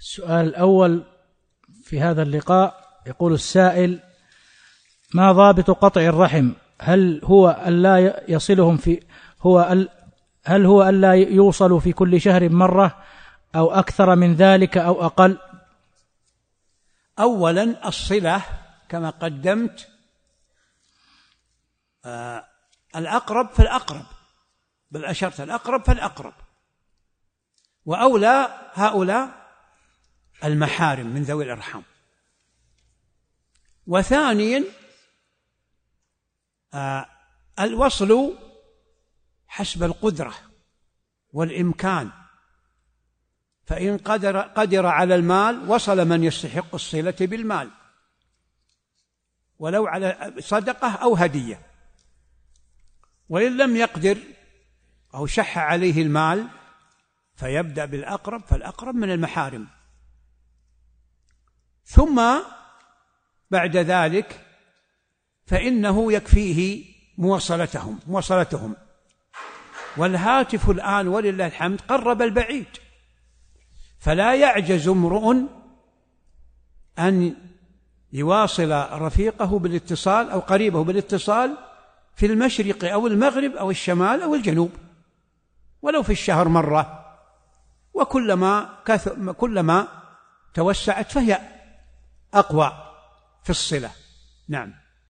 السؤال الأول في هذا اللقاء، يقول السائل: ما ضابط قطع الرحم؟ هل هو ألا يصلهم هل هو ألا يوصل في كل شهر مرة أو أكثر من ذلك أو أقل؟ أولا الصلة كما قدمت، الأقرب فالأقرب، بل أشرت الأقرب فالأقرب، وأولى هؤلاء المحارم من ذوي الأرحام. وثانيا الوصل حسب القدرة والإمكان، فإن قدر على المال وصل من يستحق الصلة بالمال ولو على صدقة أو هدية، وإن لم يقدر أو شح عليه المال فيبدأ بالأقرب فالأقرب من المحارم، ثم بعد ذلك فإنه يكفيه مواصلتهم. والهاتف الآن ولله الحمد قرب البعيد، فلا يعجز امرؤ أن يواصل رفيقه بالاتصال أو قريبه بالاتصال في المشرق أو المغرب أو الشمال أو الجنوب، ولو في الشهر مرة، وكلما توسعت فهي أقوى في الصلة. نعم.